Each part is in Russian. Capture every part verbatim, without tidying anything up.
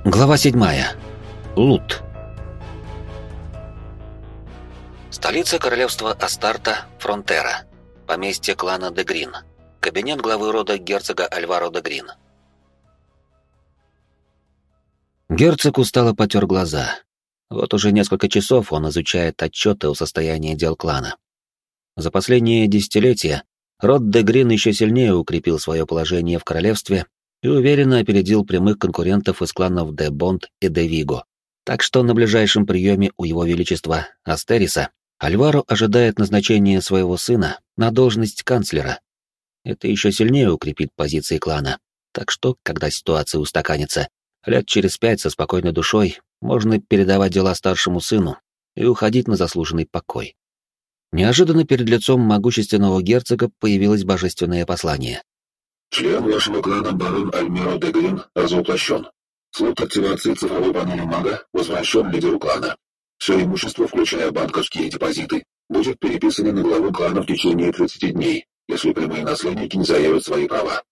Глава седьмая. Лут. Столица королевства Астарта, Фронтера. Поместье клана де Грин. Кабинет главы рода герцога Альваро де Грин. Герцог устало потер глаза. Вот уже несколько часов он изучает отчеты о состоянии дел клана. За последние десятилетия род де Грин еще сильнее укрепил свое положение в королевстве и уверенно опередил прямых конкурентов из кланов де Бонд и де Виго. Так что на ближайшем приеме у его величества Астериса Альваро ожидает назначения своего сына на должность канцлера. Это еще сильнее укрепит позиции клана. Так что, когда ситуация устаканится, лет через пять со спокойной душой можно передавать дела старшему сыну и уходить на заслуженный покой. Неожиданно перед лицом могущественного герцога появилось божественное послание. Член вашего клана барон Альмиро де Грин разоплощен. Слот активации цифровой панели мага возвращен лидеру клана. Все имущество, включая банковские депозиты, будет переписано на главу клана в течение тридцати дней, если прямые наследники не заявят свои права.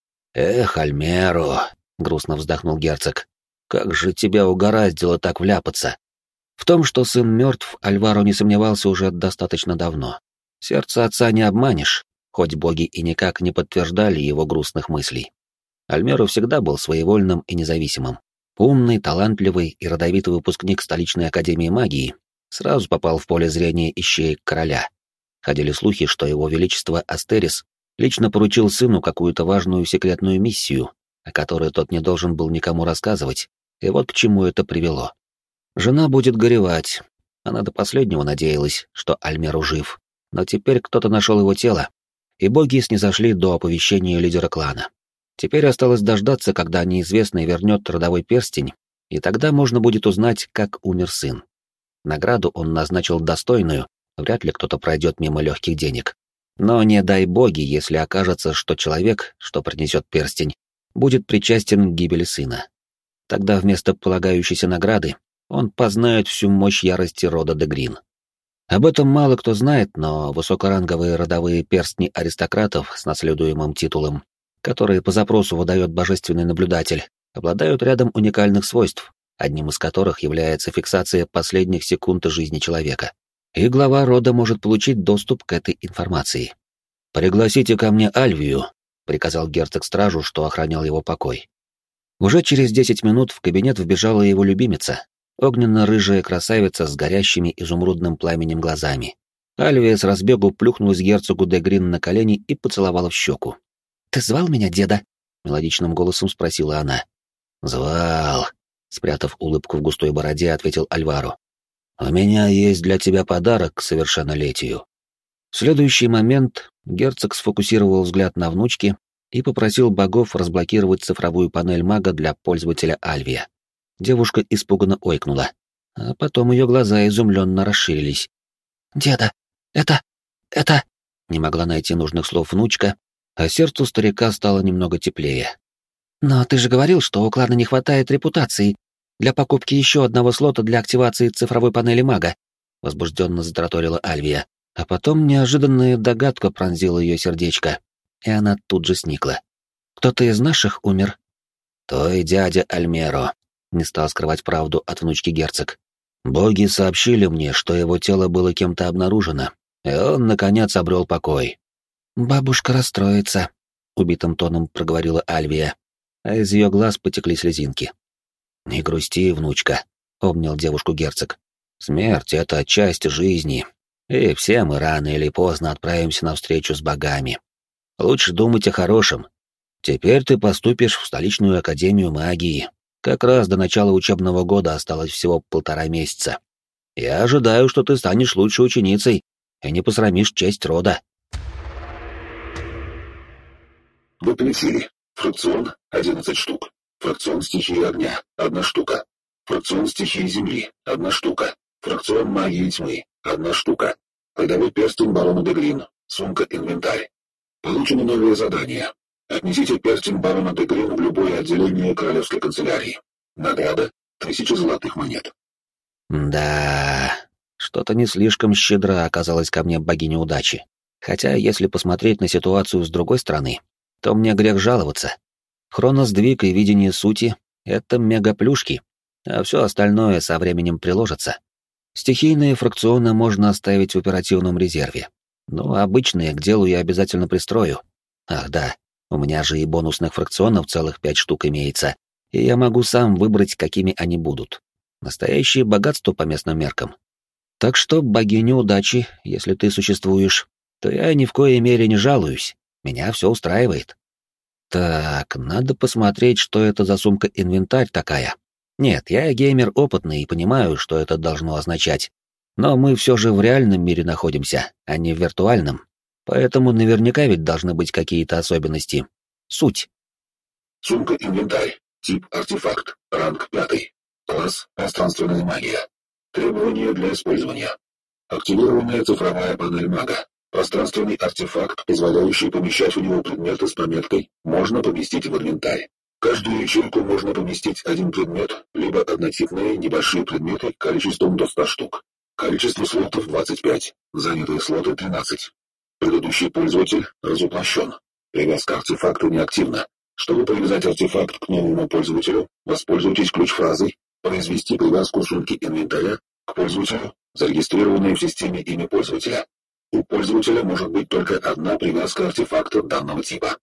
«Эх, Альмеро!» — грустно вздохнул герцог. «Как же тебя угораздило так вляпаться!» В том, что сын мертв, Альваро не сомневался уже достаточно давно. Сердце отца не обманешь, хоть боги и никак не подтверждали его грустных мыслей. Альмеро всегда был своевольным и независимым. Умный, талантливый и родовитый выпускник столичной академии магии сразу попал в поле зрения ищеек короля. Ходили слухи, что его величество Астерис лично поручил сыну какую-то важную секретную миссию, о которой тот не должен был никому рассказывать, и вот к чему это привело. Жена будет горевать. Она до последнего надеялась, что Альмеро жив, но теперь кто-то нашел его тело, и боги снизошли до оповещения лидера клана. Теперь осталось дождаться, когда неизвестный вернет родовой перстень, и тогда можно будет узнать, как умер сын. Награду он назначил достойную, вряд ли кто-то пройдет мимо легких денег. Но не дай боги, если окажется, что человек, что принесет перстень, будет причастен к гибели сына. Тогда вместо полагающейся награды он познает всю мощь ярости рода де Грин. Об этом мало кто знает, но высокоранговые родовые перстни аристократов с наследуемым титулом, которые по запросу выдает божественный наблюдатель, обладают рядом уникальных свойств, одним из которых является фиксация последних секунд жизни человека. И глава рода может получить доступ к этой информации. «Пригласите ко мне Альвию», — приказал герцог стражу, что охранял его покой. Уже через десять минут в кабинет вбежала его любимица, огненно-рыжая красавица с горящими изумрудным пламенем глазами. Альвия с разбегу плюхнулась герцогу де Грин на колени и поцеловала в щеку. «Ты звал меня, деда?» — мелодичным голосом спросила она. «Звал», — спрятав улыбку в густой бороде, ответил Альваро. «У меня есть для тебя подарок к совершеннолетию». В следующий момент герцог сфокусировал взгляд на внучке и попросил богов разблокировать цифровую панель мага для пользователя Альвия. Девушка испуганно ойкнула, а потом ее глаза изумленно расширились. «Деда, это... это...» Не могла найти нужных слов внучка, а сердцу старика стало немного теплее. «Но ты же говорил, что у клана не хватает репутации для покупки еще одного слота для активации цифровой панели мага», — возбужденно затраторила Альвия, а потом неожиданная догадка пронзила ее сердечко, и она тут же сникла. «Кто-то из наших умер?» «Той дядя Альмеро», — не стал скрывать правду от внучки герцог. «Боги сообщили мне, что его тело было кем-то обнаружено, и он, наконец, обрел покой». «Бабушка расстроится», — убитым тоном проговорила Альвия, а из ее глаз потекли слезинки. «Не грусти, внучка», — обнял девушку герцог. «Смерть — это часть жизни, и все мы рано или поздно отправимся навстречу с богами. Лучше думать о хорошем. Теперь ты поступишь в столичную академию магии. Как раз до начала учебного года осталось всего полтора месяца. Я ожидаю, что ты станешь лучшей ученицей и не посрамишь честь рода». Вы получили фракцион одиннадцать штук, фракцион стихии огня — одна штука, фракцион стихии земли — одна штука, фракцион магии тьмы — одна штука, родовой перстень барона де Грин, сумка-инвентарь. Получено новое задание. Отнесите перстень барона де Грин в любое отделение королевской канцелярии. Награда — тысяча золотых монет. Да, что-то не слишком щедро оказалась ко мне богиня удачи. Хотя, если посмотреть на ситуацию с другой стороны, то мне грех жаловаться. Хроносдвиг и видение сути Это мегаплюшки, а все остальное со временем приложится. Стихийные фракционы можно оставить в оперативном резерве. Но обычные к делу я обязательно пристрою. Ах да, у меня же и бонусных фракционов целых пять штук имеется, и я могу сам выбрать, какими они будут. Настоящее богатство по местным меркам. Так что, богиня удачи, если ты существуешь, то я ни в коей мере не жалуюсь. Меня все устраивает. Так, надо посмотреть, что это за сумка-инвентарь такая. Нет, я геймер опытный и понимаю, что это должно означать. Но мы все же в реальном мире находимся, а не в виртуальном. Поэтому наверняка ведь должны быть какие-то особенности. Суть. Сумка-инвентарь. Тип артефакт. Ранг пятый. Класс пространственная магия. Требования для использования. Активированная цифровая панель мага. Пространственный артефакт, позволяющий помещать в него предметы с пометкой «Можно поместить в инвентарь». В каждую ячейку можно поместить один предмет, либо однотипные небольшие предметы количеством до ста штук. Количество слотов двадцать пять, занятые слоты тринадцать. Предыдущий пользователь разоплощен. Привязка артефакта неактивна. Чтобы привязать артефакт к новому пользователю, воспользуйтесь ключ-фразой «Произвести привязку сумки инвентаря к пользователю, зарегистрированной в системе имя пользователя». У пользователя может быть только одна привязка артефакта данного типа.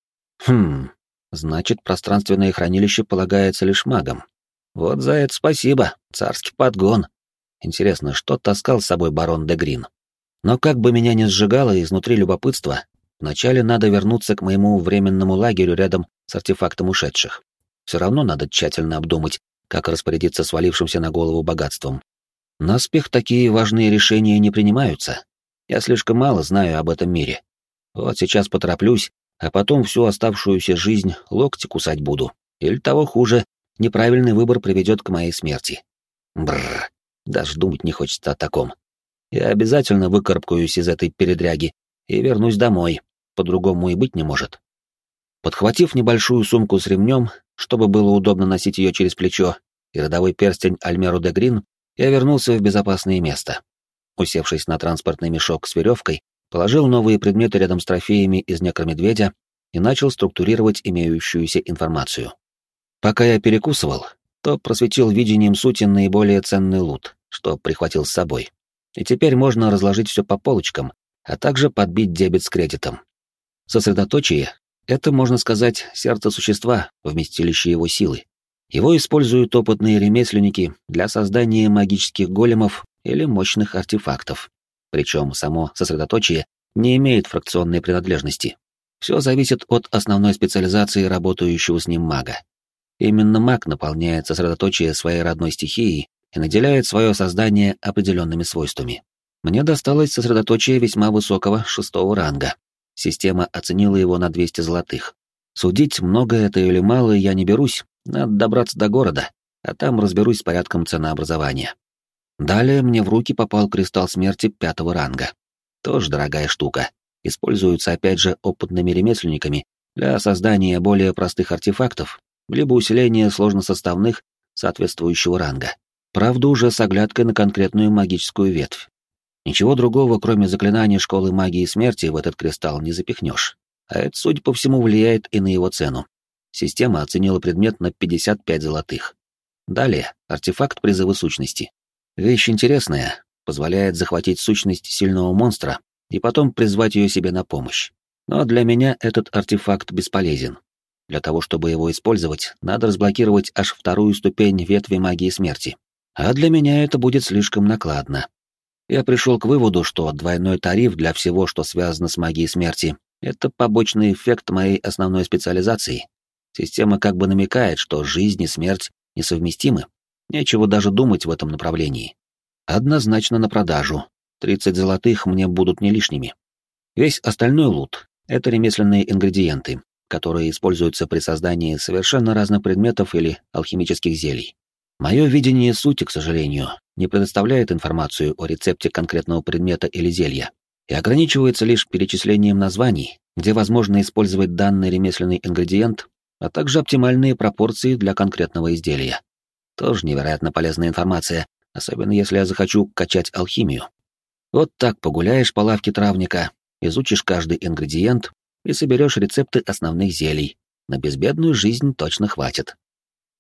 Хм, значит, пространственное хранилище полагается лишь магам. Вот за это спасибо, царский подгон. Интересно, что таскал с собой барон де Грин? Но как бы меня ни сжигало изнутри любопытство, вначале надо вернуться к моему временному лагерю рядом с артефактом ушедших. Все равно надо тщательно обдумать, как распорядиться свалившимся на голову богатством. Наспех такие важные решения не принимаются. Я слишком мало знаю об этом мире. Вот сейчас потороплюсь, а потом всю оставшуюся жизнь локти кусать буду. Или того хуже, неправильный выбор приведет к моей смерти. Бррр, даже думать не хочется о таком. Я обязательно выкарабкаюсь из этой передряги и вернусь домой, по-другому и быть не может. Подхватив небольшую сумку с ремнем, чтобы было удобно носить ее через плечо, и родовой перстень Альмеру де Грин, я вернулся в безопасное место. Усевшись на транспортный мешок с веревкой, положил новые предметы рядом с трофеями из некромедведя и начал структурировать имеющуюся информацию. Пока я перекусывал, то просветил видением сути наиболее ценный лут, что прихватил с собой. И теперь можно разложить все по полочкам, а также подбить дебет с кредитом. Сосредоточие — это, можно сказать, сердце существа, вместилище его силы. Его используют опытные ремесленники для создания магических големов или мощных артефактов. Причем само сосредоточие не имеет фракционной принадлежности. Все зависит от основной специализации работающего с ним мага. Именно маг наполняет сосредоточие своей родной стихией и наделяет свое создание определенными свойствами. Мне досталось сосредоточие весьма высокого шестого ранга. Система оценила его на двести золотых. Судить, много это или мало, я не берусь, надо добраться до города, а там разберусь с порядком ценообразования. Далее мне в руки попал кристалл смерти пятого ранга. Тоже дорогая штука. Используется опять же опытными ремесленниками для создания более простых артефактов, либо усиления сложносоставных соответствующего ранга. Правда, уже с оглядкой на конкретную магическую ветвь. Ничего другого, кроме заклинаний школы магии смерти, в этот кристалл не запихнешь. А это, судя по всему, влияет и на его цену. Система оценила предмет на пятьдесят пять золотых. Далее, артефакт призыва сущности. Вещь интересная, позволяет захватить сущность сильного монстра и потом призвать ее себе на помощь. Но для меня этот артефакт бесполезен. Для того, чтобы его использовать, надо разблокировать аж вторую ступень ветви магии смерти. А для меня это будет слишком накладно. Я пришел к выводу, что двойной тариф для всего, что связано с магией смерти, это побочный эффект моей основной специализации. Система как бы намекает, что жизнь и смерть несовместимы. Нечего даже думать в этом направлении. Однозначно на продажу. тридцать золотых мне будут не лишними. Весь остальной лут — это ремесленные ингредиенты, которые используются при создании совершенно разных предметов или алхимических зелий. Мое видение сути, к сожалению, не предоставляет информацию о рецепте конкретного предмета или зелья и ограничивается лишь перечислением названий, где возможно использовать данный ремесленный ингредиент, а также оптимальные пропорции для конкретного изделия. Тоже невероятно полезная информация, особенно если я захочу качать алхимию. Вот так погуляешь по лавке травника, изучишь каждый ингредиент и соберешь рецепты основных зелий. На безбедную жизнь точно хватит.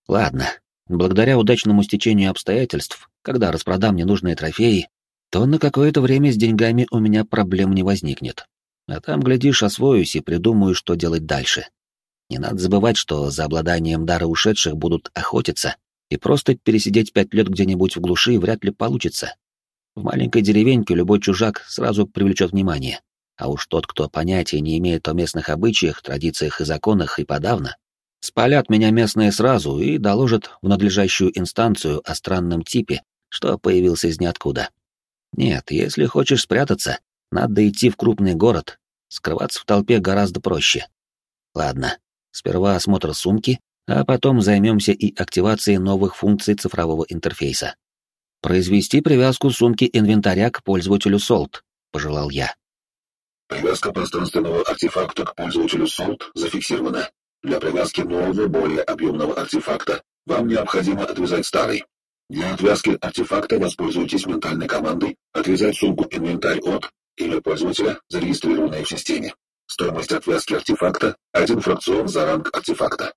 Ладно, благодаря удачному стечению обстоятельств, когда распродам ненужные трофеи, то на какое-то время с деньгами у меня проблем не возникнет. А там, глядишь, освоюсь и придумаю, что делать дальше. Не надо забывать, что за обладанием дара ушедших будут охотиться, и просто пересидеть пять лет где-нибудь в глуши вряд ли получится. В маленькой деревеньке любой чужак сразу привлечет внимание, а уж тот, кто понятия не имеет о местных обычаях, традициях и законах и подавно, спалят меня местные сразу и доложат в надлежащую инстанцию о странном типе, что появился из ниоткуда. Нет, если хочешь спрятаться, надо идти в крупный город, скрываться в толпе гораздо проще. Ладно, сперва осмотр сумки, а потом займемся и активацией новых функций цифрового интерфейса. «Произвести привязку сумки инвентаря к пользователю Солт», — пожелал я. Привязка пространственного артефакта к пользователю Солт зафиксирована. Для привязки нового, более объемного артефакта вам необходимо отвязать старый. Для отвязки артефакта воспользуйтесь ментальной командой «Отвязать сумку инвентарь от» имя пользователя, зарегистрированное в системе. Стоимость отвязки артефакта — один фракцион за ранг артефакта.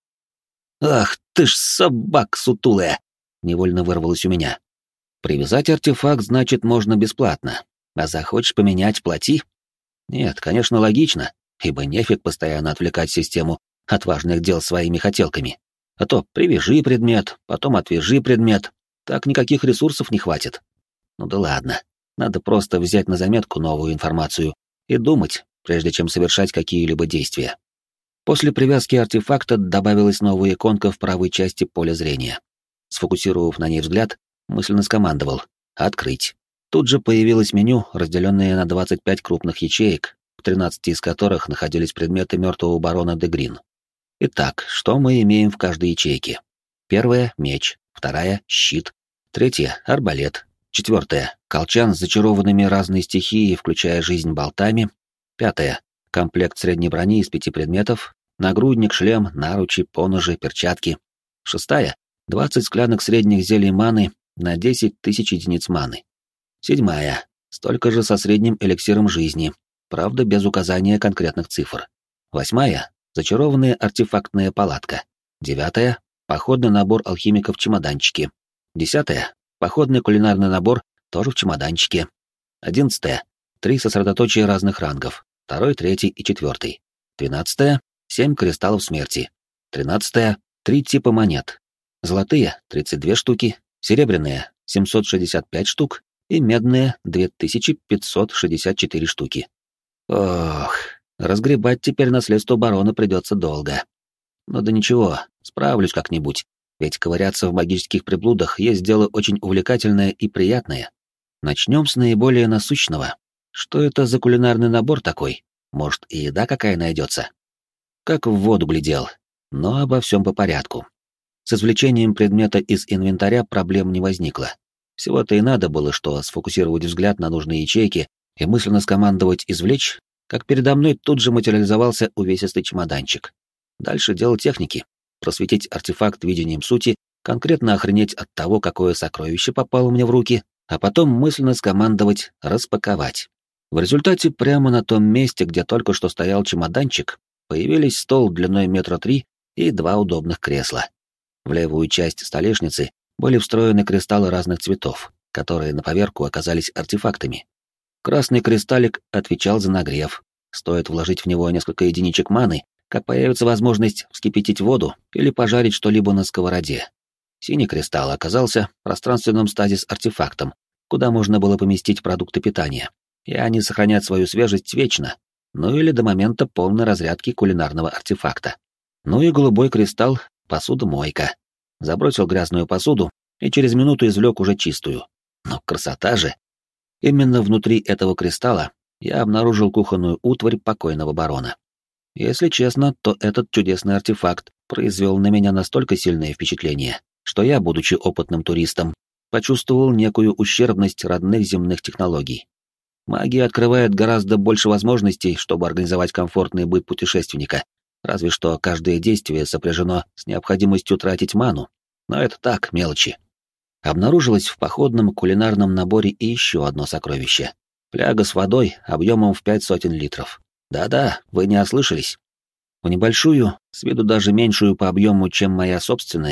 «Ах ты ж собак сутулая!» — невольно вырвалось у меня. «Привязать артефакт, значит, можно бесплатно, а захочешь поменять — плати?» Нет, конечно, логично, ибо нефиг постоянно отвлекать систему от важных дел своими хотелками. А то привяжи предмет, потом отвяжи предмет, так никаких ресурсов не хватит. Ну да ладно, надо просто взять на заметку новую информацию и думать, прежде чем совершать какие-либо действия. После привязки артефакта добавилась новая иконка в правой части поля зрения. Сфокусировав на ней взгляд, мысленно скомандовал «Открыть». Тут же появилось меню, разделенное на двадцать пять крупных ячеек, в тринадцати из которых находились предметы мертвого барона де Грин. Итак, что мы имеем в каждой ячейке? Первая — меч, вторая — щит, третья — арбалет, четвертая — колчан с зачарованными разной стихией, включая жизнь болтами, пятая — комплект средней брони из пяти предметов, нагрудник, шлем, наручи, поножи, перчатки, шестая — двадцать склянок средних зелий маны на десять тысяч единиц маны. Седьмая — столько же со средним эликсиром жизни, правда, без указания конкретных цифр. Восьмая — зачарованная артефактная палатка. Девятая — походный набор алхимика в чемоданчике. Десятая — походный кулинарный набор, тоже в чемоданчике. Одиннадцатая — три сосредоточия разных рангов, второй, третий и четвертый. Двенадцатая — семь кристаллов смерти. Тринадцатая — три типа монет. Золотые — тридцать две штуки, серебряные — семьсот шестьдесят пять штук, и медные — две тысячи пятьсот шестьдесят четыре штуки. Ох, разгребать теперь наследство барона придется долго. Но да ничего, справлюсь как-нибудь, ведь ковыряться в магических приблудах есть дело очень увлекательное и приятное. Начнем с наиболее насущного. Что это за кулинарный набор такой? Может, и еда какая найдется? Как в воду глядел, но обо всем по порядку. С извлечением предмета из инвентаря проблем не возникло. Всего-то и надо было, что сфокусировать взгляд на нужные ячейки и мысленно скомандовать «извлечь», как передо мной тут же материализовался увесистый чемоданчик. Дальше дело техники. Просветить артефакт видением сути, конкретно охренеть от того, какое сокровище попало мне в руки, а потом мысленно скомандовать «распаковать». В результате прямо на том месте, где только что стоял чемоданчик, появились стол длиной метра три и два удобных кресла. В левую часть столешницы были встроены кристаллы разных цветов, которые на поверку оказались артефактами. Красный кристаллик отвечал за нагрев. Стоит вложить в него несколько единичек маны, как появится возможность вскипятить воду или пожарить что-либо на сковороде. Синий кристалл оказался пространственным стазис-артефактом, куда можно было поместить продукты питания, и они сохранят свою свежесть вечно, ну или до момента полной разрядки кулинарного артефакта. Ну и голубой кристалл — посудомойка. Забросил грязную посуду и через минуту извлек уже чистую. Но красота же! Именно внутри этого кристалла я обнаружил кухонную утварь покойного барона. Если честно, то этот чудесный артефакт произвел на меня настолько сильное впечатление, что я, будучи опытным туристом, почувствовал некую ущербность родных земных технологий. Магия открывает гораздо больше возможностей, чтобы организовать комфортный быт путешественника, разве что каждое действие сопряжено с необходимостью тратить ману, но это так, мелочи. Обнаружилось в походном кулинарном наборе и еще одно сокровище. Фляга с водой объемом в пять сотен литров. Да-да, вы не ослышались. В небольшую, с виду даже меньшую по объему, чем моя собственная,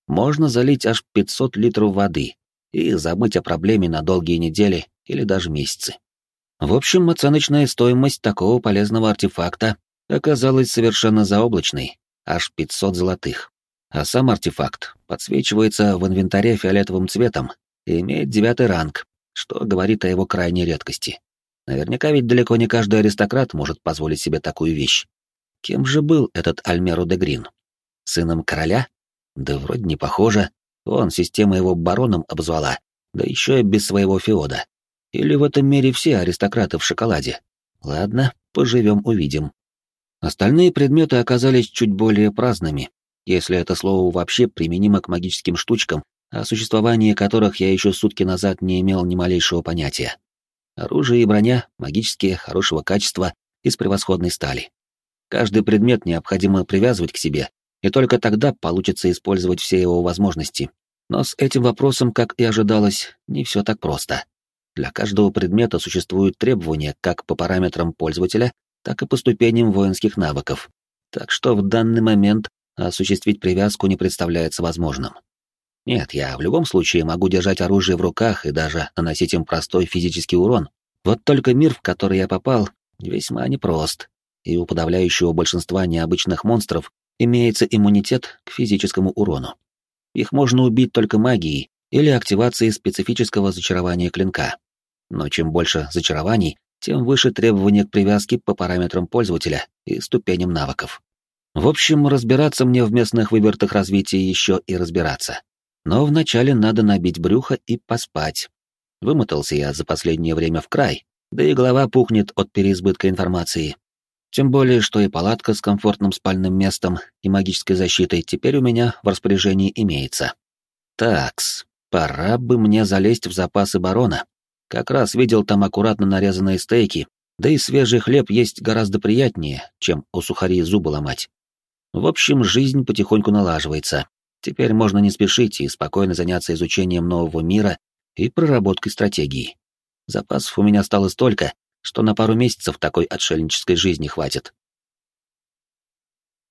можно залить аж пятьсот литров воды и забыть о проблеме на долгие недели или даже месяцы. В общем, оценочная стоимость такого полезного артефакта оказалась совершенно заоблачной, аж пятьсот золотых. А сам артефакт подсвечивается в инвентаре фиолетовым цветом и имеет девятый ранг, что говорит о его крайней редкости. Наверняка ведь далеко не каждый аристократ может позволить себе такую вещь. Кем же был этот Альмеро де Грин? Сыном короля? Да вроде не похоже. Вон, система его бароном обозвала, да еще и без своего феода. Или в этом мире все аристократы в шоколаде? Ладно, поживем-увидим. Остальные предметы оказались чуть более праздными, если это слово вообще применимо к магическим штучкам, о существовании которых я еще сутки назад не имел ни малейшего понятия. Оружие и броня, магические, хорошего качества, из превосходной стали. Каждый предмет необходимо привязывать к себе, и только тогда получится использовать все его возможности. Но с этим вопросом, как и ожидалось, не все так просто. Для каждого предмета существуют требования как по параметрам пользователя, так и по ступеням воинских навыков. Так что в данный момент осуществить привязку не представляется возможным. Нет, я в любом случае могу держать оружие в руках и даже наносить им простой физический урон. Вот только мир, в который я попал, весьма непрост, и у подавляющего большинства необычных монстров имеется иммунитет к физическому урону. Их можно убить только магией или активацией специфического зачарования клинка. Но чем больше зачарований, тем выше требования к привязке по параметрам пользователя и ступеням навыков. В общем, разбираться мне в местных вывертах развития еще и разбираться. Но вначале надо набить брюхо и поспать. Вымотался я за последнее время в край, да и голова пухнет от переизбытка информации. Тем более, что и палатка с комфортным спальным местом и магической защитой теперь у меня в распоряжении имеется. Такс, пора бы мне залезть в запасы барона. Как раз видел там аккуратно нарезанные стейки, да и свежий хлеб есть гораздо приятнее, чем у сухарей зубы ломать. В общем, жизнь потихоньку налаживается. Теперь можно не спешить и спокойно заняться изучением нового мира и проработкой стратегии. Запасов у меня стало столько, что на пару месяцев такой отшельнической жизни хватит.